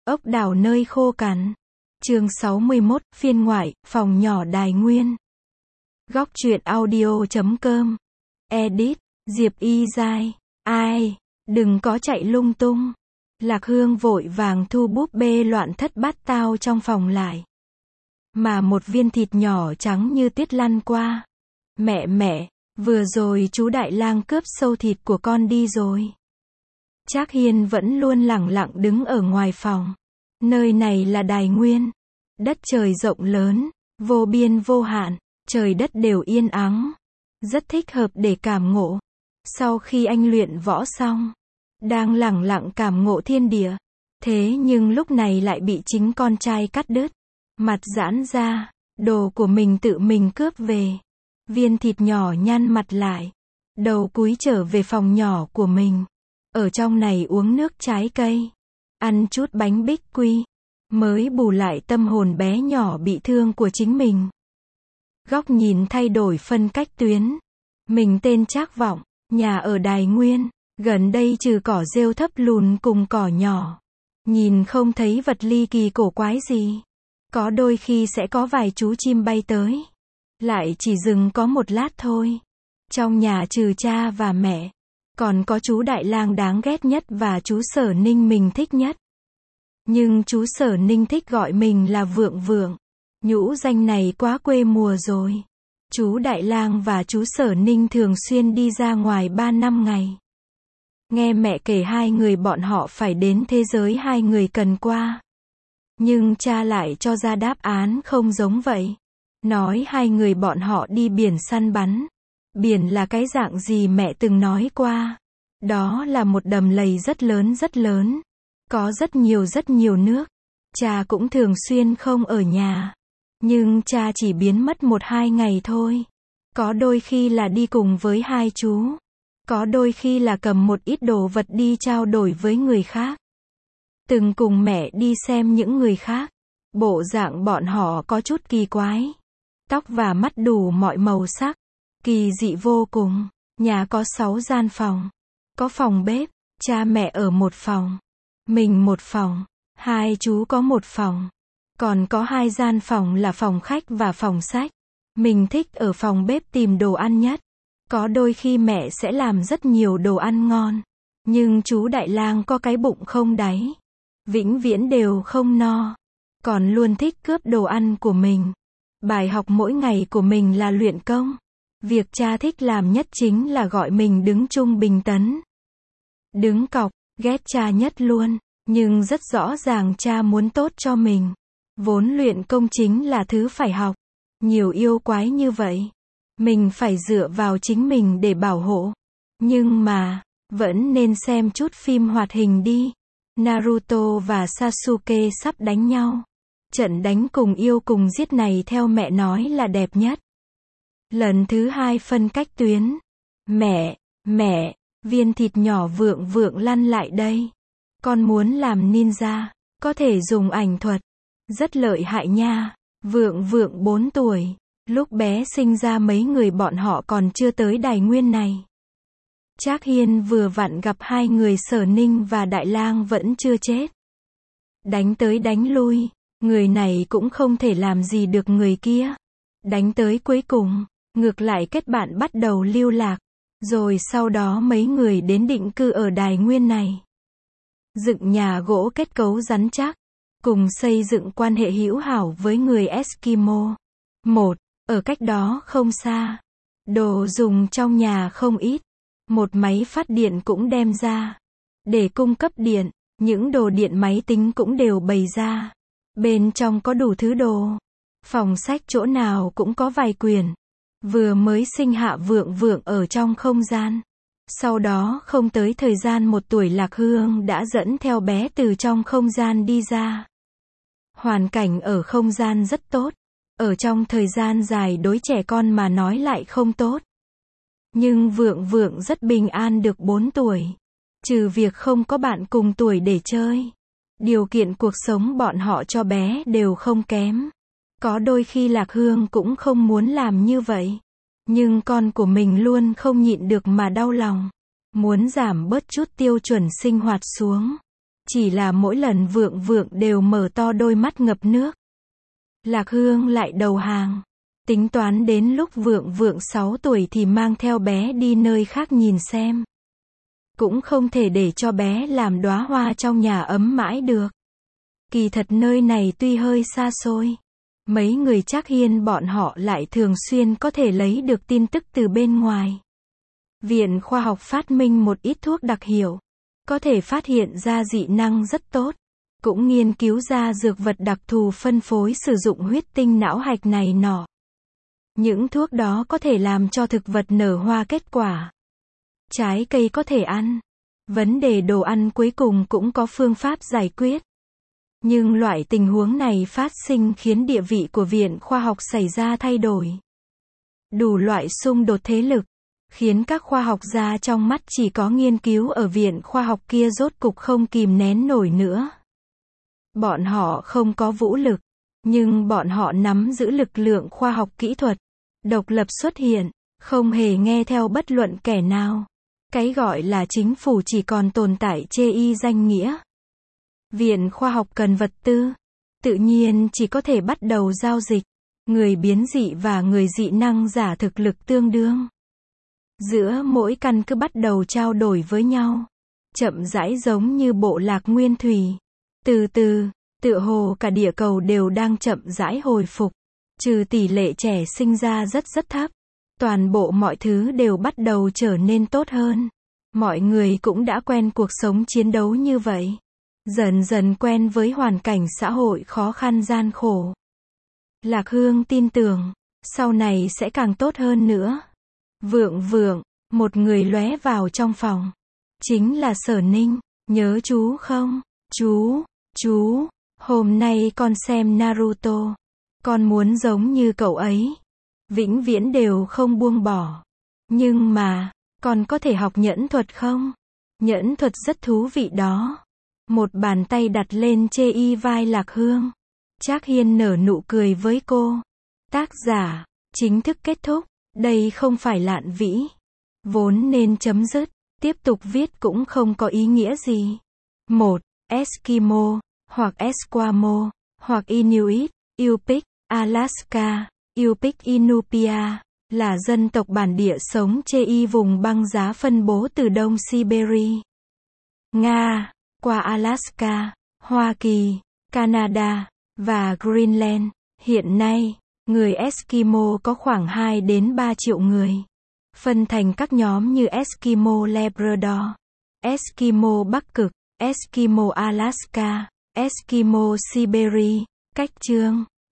Ốc đảo nơi khô cằn. Chương 61, phiên ngoại, phòng nhỏ Đài Nguyên. Góc truyện audio.com. Edit, Diệp Y Giai. Ai, đừng có chạy lung tung. Lạc Hương vội vàng thu búp bê loạn thất bát tao trong phòng lại. Mà một viên thịt nhỏ trắng như tuyết lăn qua. Mẹ, vừa rồi chú Đại Lang cướp sâu thịt của con đi rồi. Trác Hiên vẫn luôn lẳng lặng đứng ở ngoài phòng. Nơi này là Đài Nguyên. Đất trời rộng lớn, vô biên vô hạn, trời đất đều yên ắng. Rất thích hợp để cảm ngộ. Sau khi anh luyện võ xong, đang lẳng lặng cảm ngộ thiên địa. Thế nhưng lúc này lại bị chính con trai cắt đứt. Mặt giãn ra, đồ của mình tự mình cướp về. Viên thịt nhỏ nhăn mặt lại. Đầu cúi trở về phòng nhỏ của mình. Ở trong này uống nước trái cây. Ăn chút bánh bích quy. Mới bù lại tâm hồn bé nhỏ bị thương của chính mình. Góc nhìn thay đổi phân cách tuyến. Mình tên Trác Vọng, nhà ở Đài Nguyên. Gần đây trừ cỏ rêu thấp lùn cùng cỏ nhỏ. Nhìn không thấy vật ly kỳ cổ quái gì. Có đôi khi sẽ có vài chú chim bay tới. Lại chỉ dừng có một lát thôi. Trong nhà trừ cha và mẹ. Còn có chú Đại Lang đáng ghét nhất và chú Sở Ninh mình thích nhất. Nhưng chú Sở Ninh thích gọi mình là Vượng Vượng. Nhũ danh này quá quê mùa rồi. Chú Đại Lang và chú Sở Ninh thường xuyên đi ra ngoài 3 năm ngày. Nghe mẹ kể hai người bọn họ phải đến thế giới hai người cần qua. Nhưng cha lại cho ra đáp án không giống vậy. Nói hai người bọn họ đi biển săn bắn. Biển là cái dạng gì mẹ từng nói qua. Đó là một đầm lầy rất lớn. Có rất nhiều nước. Cha cũng thường xuyên không ở nhà. Nhưng cha chỉ biến mất 1-2 ngày thôi. Có đôi khi là đi cùng với hai chú. Có đôi khi là cầm một ít đồ vật đi trao đổi với người khác. Từng cùng mẹ đi xem những người khác. Bộ dạng bọn họ có chút kỳ quái. Tóc và mắt đủ mọi màu sắc. Kỳ dị vô cùng. Nhà có 6 gian phòng. Có phòng bếp. Cha mẹ ở một phòng. Mình một phòng. Hai chú có một phòng. Còn có 2 gian phòng là phòng khách và phòng sách. Mình thích ở phòng bếp tìm đồ ăn nhất. Có đôi khi mẹ sẽ làm rất nhiều đồ ăn ngon. Nhưng chú Đại Lang có cái bụng không đáy. Vĩnh viễn đều không no. Còn luôn thích cướp đồ ăn của mình. Bài học mỗi ngày của mình là luyện công. Việc cha thích làm nhất chính là gọi mình đứng trung bình tấn. Đứng cọc, ghét cha nhất luôn. Nhưng rất rõ ràng cha muốn tốt cho mình. Vốn luyện công chính là thứ phải học. Nhiều yêu quái như vậy. Mình phải dựa vào chính mình để bảo hộ. Nhưng mà, vẫn nên xem chút phim hoạt hình đi. Naruto và Sasuke sắp đánh nhau. Trận đánh cùng yêu cùng giết này theo mẹ nói là đẹp nhất. Lần thứ 2 phân cách tuyến. Mẹ, viên thịt nhỏ Vượng Vượng lăn lại đây. Con muốn làm ninja, có thể dùng ảnh thuật. Rất lợi hại nha. Vượng Vượng 4 tuổi. Lúc bé sinh ra mấy người bọn họ còn chưa tới Đài Nguyên này. Trác Hiên vừa vặn gặp hai người Sở Ninh và Đại Lang vẫn chưa chết. Đánh tới đánh lui, người này cũng không thể làm gì được người kia. Đánh tới cuối cùng, ngược lại kết bạn bắt đầu lưu lạc. Rồi sau đó mấy người đến định cư ở Đài Nguyên này. Dựng nhà gỗ kết cấu rắn chắc. Cùng xây dựng quan hệ hữu hảo với người Eskimo. Ở cách đó không xa. Đồ dùng trong nhà không ít. Một máy phát điện cũng đem ra. Để cung cấp điện, những đồ điện máy tính cũng đều bày ra. Bên trong có đủ thứ đồ. Phòng sách chỗ nào cũng có vài quyển. Vừa mới sinh hạ Vượng Vượng ở trong không gian. Sau đó không tới thời gian 1 tuổi Lạc Hương đã dẫn theo bé từ trong không gian đi ra. Hoàn cảnh ở không gian rất tốt. Ở trong thời gian dài đối trẻ con mà nói lại không tốt. Nhưng Vượng Vượng rất bình an được 4 tuổi. Trừ việc không có bạn cùng tuổi để chơi. Điều kiện cuộc sống bọn họ cho bé đều không kém. Có đôi khi Lạc Hương cũng không muốn làm như vậy. Nhưng con của mình luôn không nhịn được mà đau lòng. Muốn giảm bớt chút tiêu chuẩn sinh hoạt xuống. Chỉ là mỗi lần Vượng Vượng đều mở to đôi mắt ngập nước. Lạc Hương lại đầu hàng. Tính toán đến lúc Vượng Vượng 6 tuổi thì mang theo bé đi nơi khác nhìn xem. Cũng không thể để cho bé làm đóa hoa trong nhà ấm mãi được. Kỳ thật nơi này tuy hơi xa xôi. Mấy người Trác Hiên bọn họ lại thường xuyên có thể lấy được tin tức từ bên ngoài. Viện Khoa học phát minh một ít thuốc đặc hiệu. Có thể phát hiện ra dị năng rất tốt. Cũng nghiên cứu ra dược vật đặc thù phân phối sử dụng huyết tinh não hạch này nọ. Những thuốc đó có thể làm cho thực vật nở hoa kết quả. Trái cây có thể ăn. Vấn đề đồ ăn cuối cùng cũng có phương pháp giải quyết. Nhưng loại tình huống này phát sinh khiến địa vị của Viện Khoa học xảy ra thay đổi. Đủ loại xung đột thế lực, khiến các khoa học gia trong mắt chỉ có nghiên cứu ở Viện Khoa học kia rốt cục không kìm nén nổi nữa. Bọn họ không có vũ lực, nhưng bọn họ nắm giữ lực lượng khoa học kỹ thuật, độc lập xuất hiện, không hề nghe theo bất luận kẻ nào. Cái gọi là chính phủ chỉ còn tồn tại chê y danh nghĩa. Viện Khoa học cần vật tư, tự nhiên chỉ có thể bắt đầu giao dịch. Người biến dị và người dị năng giả thực lực tương đương. Giữa mỗi căn cứ bắt đầu trao đổi với nhau. Chậm rãi giống như bộ lạc nguyên thủy. Từ từ, tựa hồ cả địa cầu đều đang chậm rãi hồi phục. Trừ tỷ lệ trẻ sinh ra rất thấp. Toàn bộ mọi thứ đều bắt đầu trở nên tốt hơn. Mọi người cũng đã quen cuộc sống chiến đấu như vậy. Dần dần quen với hoàn cảnh xã hội khó khăn gian khổ. Lạc Hương tin tưởng, sau này sẽ càng tốt hơn nữa. Vượng Vượng, một người lóe vào trong phòng. Chính là Sở Ninh, nhớ chú không? Chú, hôm nay con xem Naruto. Con muốn giống như cậu ấy. Vĩnh viễn đều không buông bỏ. Nhưng mà, con có thể học nhẫn thuật không? Nhẫn thuật rất thú vị đó. Một bàn tay đặt lên chê y vai Lạc Hương. Trác Hiên nở nụ cười với cô. Tác giả, chính thức kết thúc. Đây không phải Lạn Vĩ. Vốn nên chấm dứt. Tiếp tục viết cũng không có ý nghĩa gì. 1. Eskimo, hoặc Esquamo, hoặc Inuit, Yupik, Alaska, Yupik Inupia, là dân tộc bản địa sống chê y vùng băng giá phân bố từ Đông Siberia, Nga, qua Alaska, Hoa Kỳ, Canada, và Greenland. Hiện nay, người Eskimo có khoảng 2 đến 3 triệu người. Phân thành các nhóm như Eskimo Labrador, Eskimo Bắc Cực, Eskimo Alaska, Eskimo Siberia. Cách chương